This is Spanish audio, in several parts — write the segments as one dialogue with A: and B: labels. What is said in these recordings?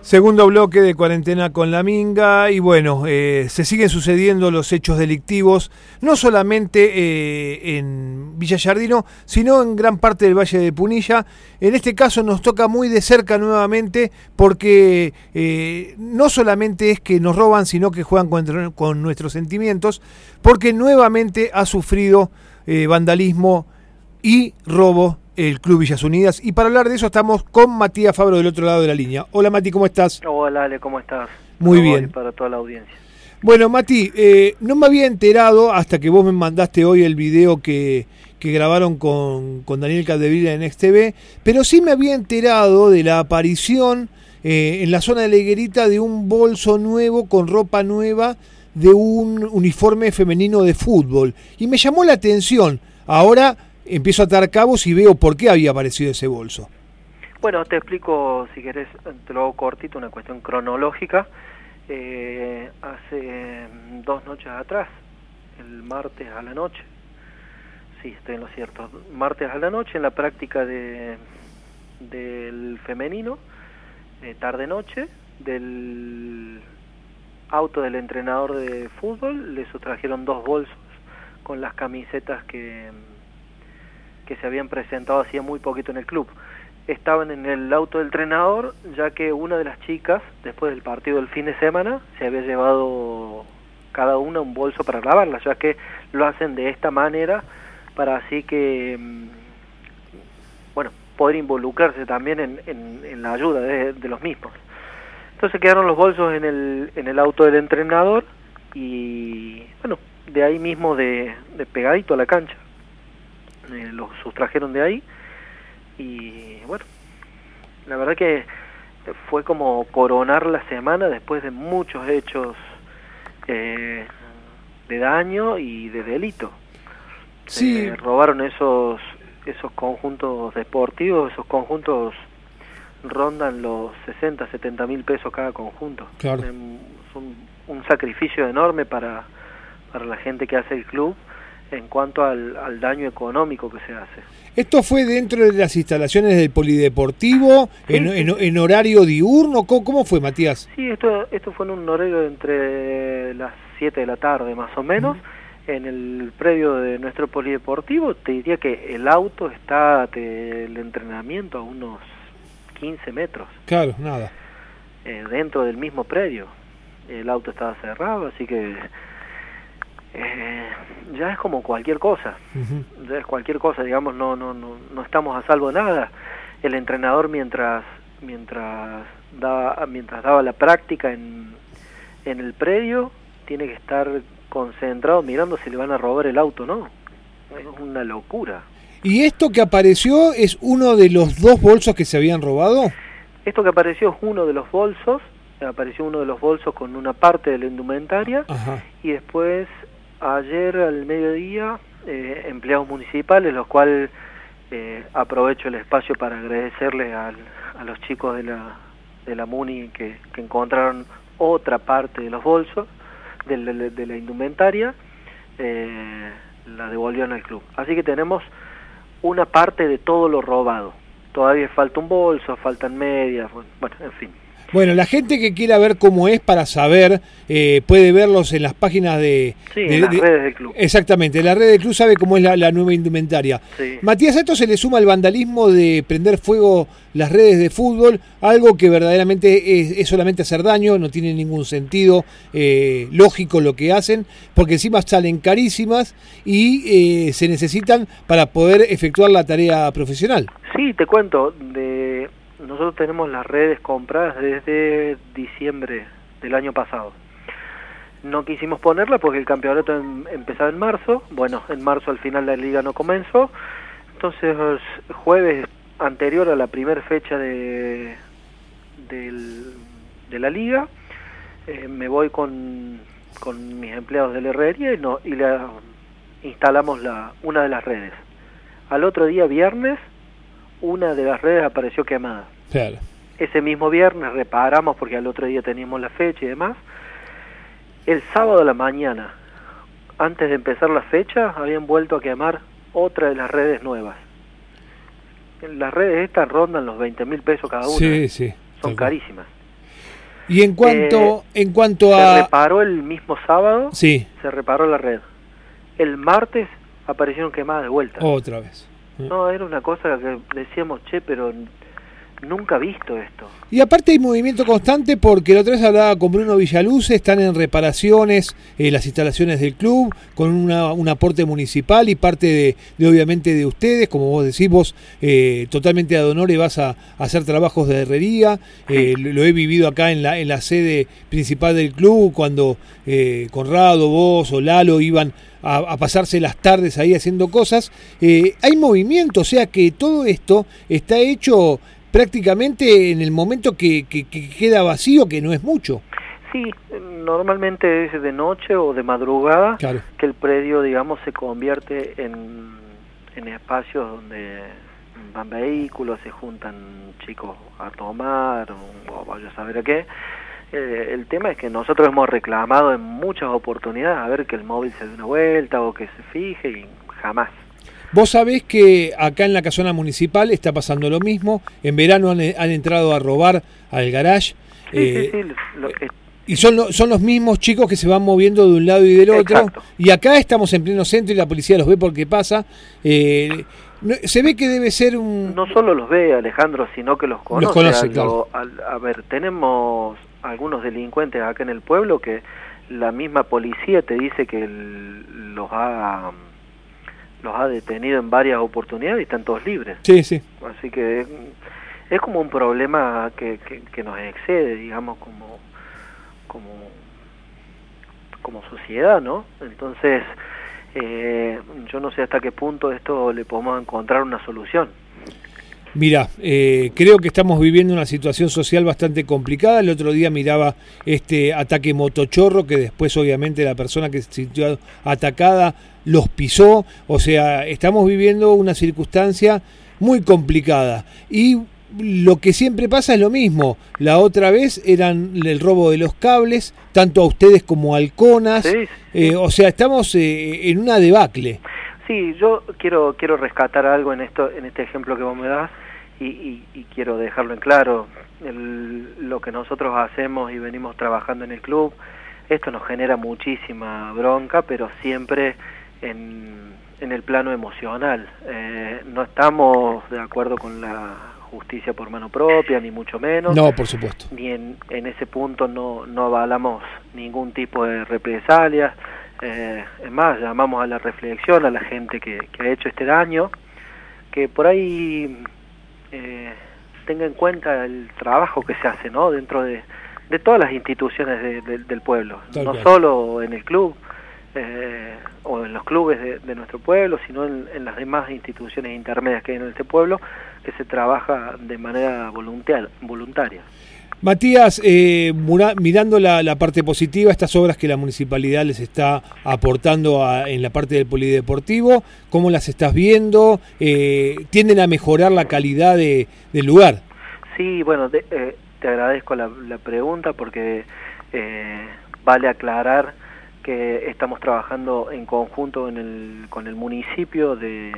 A: Segundo bloque de Cuarentena con la Minga y bueno, se siguen sucediendo los hechos delictivos, no solamente en Villa Giardino, sino en gran parte del Valle de Punilla. En este caso nos toca muy de cerca nuevamente porque no solamente es que nos roban, sino que juegan con nuestros sentimientos, porque nuevamente ha sufrido vandalismo y robo el Club Villas Unidas, y para hablar de eso estamos con Matías Fabro del otro lado de la línea. Hola Mati, ¿cómo estás?
B: Hola Ale, ¿cómo estás?
A: Muy bien.
B: Para toda la audiencia.
A: Bueno Mati, no me había enterado hasta que vos me mandaste hoy el video que grabaron con Daniel Caldevila en XTV, pero sí me había enterado de la aparición en la zona de la Higuerita de un bolso nuevo con ropa nueva de un uniforme femenino de fútbol, y me llamó la atención. Ahora empiezo a atar cabos y veo por qué había aparecido ese bolso.
B: Bueno, te explico, si querés, te lo hago cortito, una cuestión cronológica. Hace 2 noches atrás, el martes a la noche, sí, estoy en lo cierto, martes a la noche, en la práctica del femenino, tarde-noche, del auto del entrenador de fútbol, le sustrajeron 2 bolsos con las camisetas que se habían presentado hacía muy poquito en el club. Estaban en el auto del entrenador, ya que una de las chicas, después del partido del fin de semana, se había llevado cada una un bolso para lavarla, ya que lo hacen de esta manera para así que, bueno, poder involucrarse también en la ayuda de los mismos. Entonces quedaron los bolsos en el auto del entrenador y, bueno, de ahí mismo de pegadito a la cancha. Los sustrajeron de ahí y bueno, la verdad que fue como coronar la semana después de muchos hechos de daño y de delito.
A: Sí.
B: Robaron esos conjuntos deportivos, esos conjuntos rondan los 60, 70 mil pesos cada conjunto.
A: Claro.
B: Es un sacrificio enorme para la gente que hace el club en cuanto al daño económico que se hace.
A: ¿Esto fue dentro de las instalaciones del polideportivo,
B: sí,
A: en horario diurno? ¿Cómo fue, Matías?
B: Sí, esto fue en un horario entre las 7 de la tarde más o menos, en el predio de nuestro polideportivo. Te diría que el auto está del entrenamiento a unos 15 metros.
A: Claro, nada.
B: Dentro del mismo predio. El auto estaba cerrado, así que ya es como cualquier cosa. Ya es cualquier cosa, digamos, no estamos a salvo de nada. El entrenador mientras daba la práctica en el predio tiene que estar concentrado mirando si le van a robar el auto, ¿no? Es una locura.
A: ¿Y esto que apareció es uno de los 2 bolsos que se habían robado?
B: Esto que apareció es uno de los bolsos. Apareció uno de los bolsos con una parte de la indumentaria. Ajá. Y después, ayer al mediodía, empleados municipales, los cuales aprovecho el espacio para agradecerles a los chicos de la MUNI que encontraron otra parte de los bolsos, de la indumentaria, la devolvieron al club. Así que tenemos una parte de todo lo robado. Todavía falta un bolso, faltan medias, bueno, en fin.
A: Bueno, la gente que quiera ver cómo es para saber, puede verlos en las páginas
B: en las redes del club.
A: Exactamente, la red del club sabe cómo es la nueva indumentaria. Sí. Matías, a esto se le suma el vandalismo de prender fuego las redes de fútbol, algo que verdaderamente es solamente hacer daño, no tiene ningún sentido lógico lo que hacen, porque encima salen carísimas y se necesitan para poder efectuar la tarea profesional.
B: Sí, te cuento, nosotros tenemos las redes compradas desde diciembre del año pasado. No quisimos ponerla porque el campeonato empezaba en marzo. Bueno, en marzo al final la liga no comenzó. Entonces, el jueves anterior a la primera fecha de la liga, me voy con mis empleados de la herrería y instalamos una de las redes. Al otro día, viernes, una de las redes apareció quemada.
A: Claro.
B: Ese mismo viernes reparamos porque al otro día teníamos la fecha y demás. El sábado a la mañana, antes de empezar la fecha, habían vuelto a quemar otra de las redes nuevas. Las redes estas rondan los 20 mil pesos cada una.
A: Sí, sí.
B: Son carísimas.
A: Y en cuanto
B: Se reparó el mismo sábado,
A: sí,
B: se reparó la red. El martes aparecieron quemadas de vuelta.
A: Otra vez.
B: No, era una cosa que decíamos, che, pero nunca visto esto.
A: Y aparte hay movimiento constante porque la otra vez hablaba con Bruno Villaluz, están en reparaciones las instalaciones del club, con un aporte municipal y parte de obviamente de ustedes, como vos decís, vos totalmente ad honor vas a hacer trabajos de herrería, lo he vivido acá en la sede principal del club, cuando Conrado, vos o Lalo iban a pasarse las tardes ahí haciendo cosas. Hay movimiento, o sea que todo esto está hecho prácticamente en el momento que queda vacío, que no es mucho.
B: Sí, normalmente es de noche o de madrugada, claro, que el predio, digamos, se convierte en espacios donde van vehículos, se juntan chicos a tomar o vaya a saber a qué. El tema es que nosotros hemos reclamado en muchas oportunidades a ver que el móvil se dé una vuelta o que se fije y jamás.
A: Vos sabés que acá en la casona municipal está pasando lo mismo. En verano han entrado a robar al garage.
B: Sí.
A: Y son los mismos chicos que se van moviendo de un lado y del otro.
B: Exacto.
A: Y acá estamos en pleno centro y la policía los ve porque pasa. Se ve que debe ser un...
B: No solo los ve, Alejandro, sino que los conoce.
A: Los conoce, claro.
B: A ver, tenemos algunos delincuentes acá en el pueblo que la misma policía te dice que los ha detenido en varias oportunidades y están todos libres.
A: Sí, sí.
B: Así que es como un problema que nos excede, digamos, como sociedad, ¿no? Entonces, yo no sé hasta qué punto esto le podemos encontrar una solución.
A: Mira, creo que estamos viviendo una situación social bastante complicada. El otro día miraba este ataque motochorro, que después obviamente la persona que se sintió atacada los pisó. O sea, estamos viviendo una circunstancia muy complicada. Y lo que siempre pasa es lo mismo. La otra vez eran el robo de los cables, tanto a ustedes como a Alconas. Sí. O sea, estamos en una debacle.
B: Sí, yo quiero rescatar algo en este ejemplo que vos me das y quiero dejarlo en claro. Lo que nosotros hacemos y venimos trabajando en el club, esto nos genera muchísima bronca, pero siempre en el plano emocional. No estamos de acuerdo con la justicia por mano propia, ni mucho menos.
A: No, por supuesto.
B: Ni en ese punto no avalamos ningún tipo de represalias. Es más, llamamos a la reflexión a la gente que ha hecho este daño, que por ahí tenga en cuenta el trabajo que se hace, ¿no? Dentro de todas las instituciones del pueblo, no solo en el club o en los clubes de nuestro pueblo, sino en las demás instituciones intermedias que hay en este pueblo, que se trabaja de manera voluntaria.
A: Matías, mirando la parte positiva, estas obras que la municipalidad les está aportando en la parte del polideportivo, ¿cómo las estás viendo? ¿Tienden a mejorar la calidad del lugar? Sí,
B: bueno, te agradezco la pregunta porque vale aclarar que estamos trabajando en conjunto con el municipio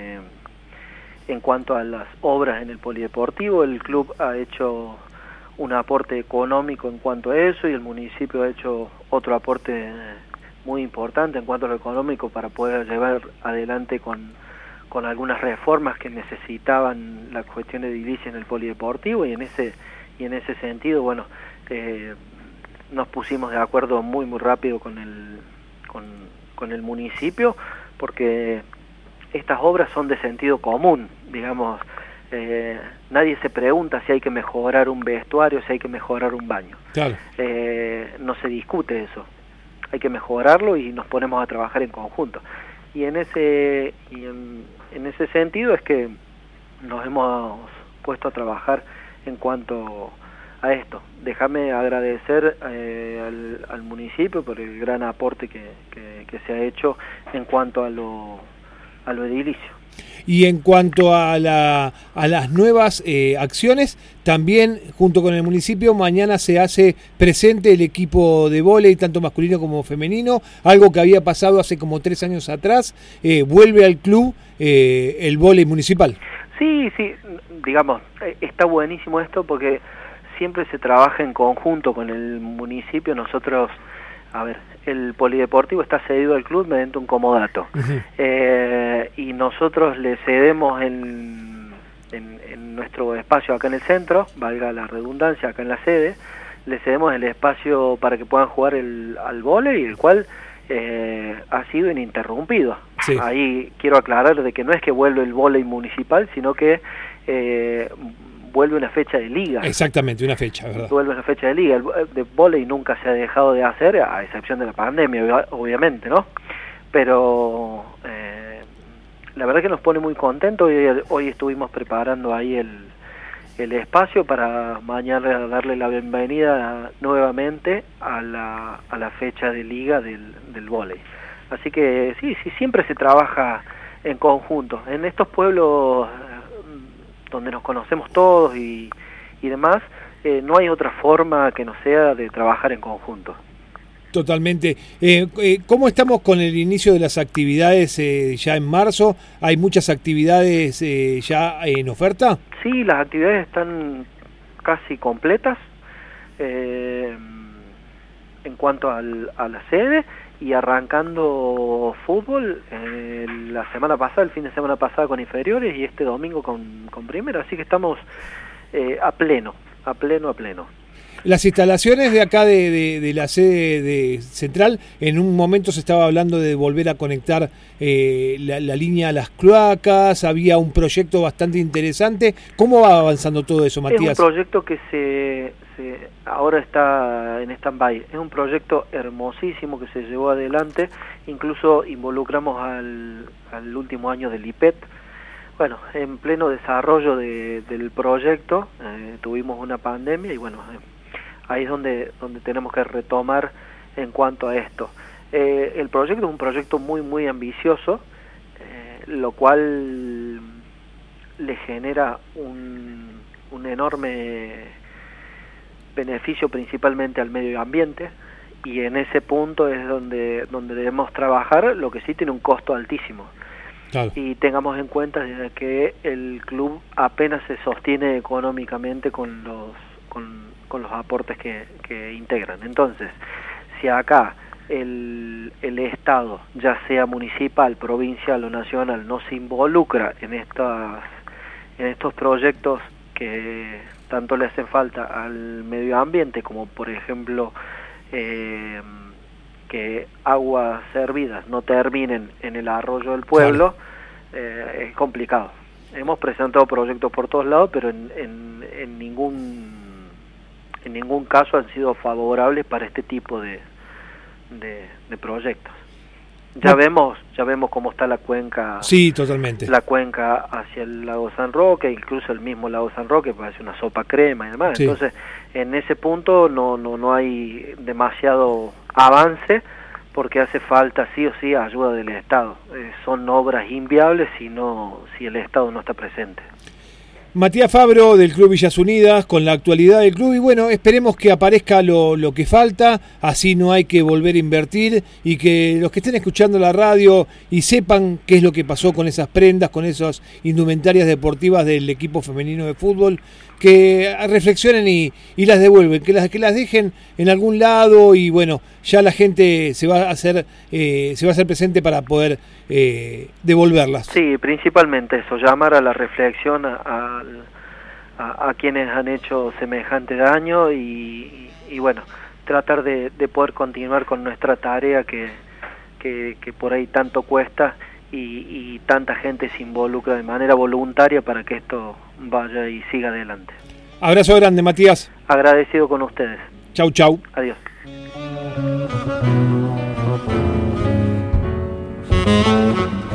B: en cuanto a las obras en el polideportivo. El club ha hecho un aporte económico en cuanto a eso y el municipio ha hecho otro aporte muy importante en cuanto a lo económico para poder llevar adelante con algunas reformas que necesitaban la cuestión edilicia en el polideportivo y en ese sentido, bueno, nos pusimos de acuerdo muy rápido con el municipio, porque estas obras son de sentido común, digamos. Nadie se pregunta si hay que mejorar un vestuario, si hay que mejorar un baño. Claro. No se discute eso. Hay que mejorarlo y nos ponemos a trabajar en conjunto. Y en ese sentido es que nos hemos puesto a trabajar en cuanto a esto. Déjame agradecer al municipio por el gran aporte que se ha hecho en cuanto a lo edilicio.
A: Y en cuanto a las nuevas acciones, también junto con el municipio mañana se hace presente el equipo de vóley, tanto masculino como femenino, algo que había pasado hace como 3 años atrás, vuelve al club el vóley municipal.
B: Sí, digamos, está buenísimo esto porque siempre se trabaja en conjunto con el municipio. Nosotros, a ver, el polideportivo está cedido al club mediante un comodato. Y nosotros le cedemos en nuestro espacio acá en el centro, valga la redundancia, acá en la sede, le cedemos el espacio para que puedan jugar al vóley, el cual ha sido ininterrumpido. Sí. Ahí quiero aclarar de que no es que vuelve el vóley municipal, sino que vuelve una fecha de liga.
A: Exactamente, una fecha, ¿verdad? Vuelve
B: una fecha de liga. El de vóley nunca se ha dejado de hacer, a excepción de la pandemia, obviamente, ¿no? Pero la verdad que nos pone muy contentos. Hoy estuvimos preparando ahí el espacio para mañana darle la bienvenida nuevamente a la fecha de liga del vóley. Así que sí, siempre se trabaja en conjunto. En estos pueblos donde nos conocemos todos y demás, no hay otra forma que no sea de trabajar en conjunto.
A: Totalmente. ¿Cómo estamos con el inicio de las actividades ya en marzo? ¿Hay muchas actividades ya en oferta?
B: Sí, las actividades están casi completas en cuanto a la sede, y arrancando fútbol la semana pasada, el fin de semana pasada con inferiores y este domingo con primera, así que estamos a pleno.
A: Las instalaciones de acá de la sede central, en un momento se estaba hablando de volver a conectar la línea a las cloacas, había un proyecto bastante interesante. ¿Cómo va avanzando todo eso, Matías?
B: Es un proyecto que ahora está en stand-by. Es un proyecto hermosísimo que se llevó adelante, incluso involucramos al último año del IPET. Bueno, en pleno desarrollo del proyecto tuvimos una pandemia y bueno, ahí es donde tenemos que retomar en cuanto a esto. El proyecto es un proyecto muy muy ambicioso, lo cual le genera un enorme beneficio principalmente al medio ambiente, y en ese punto es donde debemos trabajar, lo que sí tiene un costo altísimo. Claro. Y tengamos en cuenta que el club apenas se sostiene económicamente con los aportes que integran. Entonces, si acá el Estado, ya sea municipal, provincial o nacional, no se involucra en estos proyectos que tanto le hacen falta al medio ambiente, como por ejemplo que aguas servidas no terminen en el arroyo del pueblo, claro. Es complicado. Hemos presentado proyectos por todos lados, pero en ningún caso han sido favorables para este tipo de proyectos. Ya vemos cómo está la cuenca.
A: Sí, totalmente.
B: La cuenca hacia el lago San Roque, incluso el mismo lago San Roque parece una sopa crema y demás. Sí. Entonces, en ese punto no hay demasiado avance, porque hace falta sí o sí ayuda del Estado. Son obras inviables si el Estado no está presente.
A: Matías Fabro, del Club Villas Unidas, con la actualidad del club, y bueno, esperemos que aparezca lo que falta, así no hay que volver a invertir, y que los que estén escuchando la radio y sepan qué es lo que pasó con esas prendas, con esas indumentarias deportivas del equipo femenino de fútbol, que reflexionen y las devuelven, que las dejen en algún lado, y bueno, ya la gente se va a hacer presente para poder devolverlas.
B: Sí, principalmente eso, llamar a la reflexión a quienes han hecho semejante daño y bueno, tratar de poder continuar con nuestra tarea que por ahí tanto cuesta y tanta gente se involucra de manera voluntaria para que esto vaya y siga adelante.
A: Abrazo grande, Matías.
B: Agradecido con ustedes.
A: Chau, chau.
B: Adiós.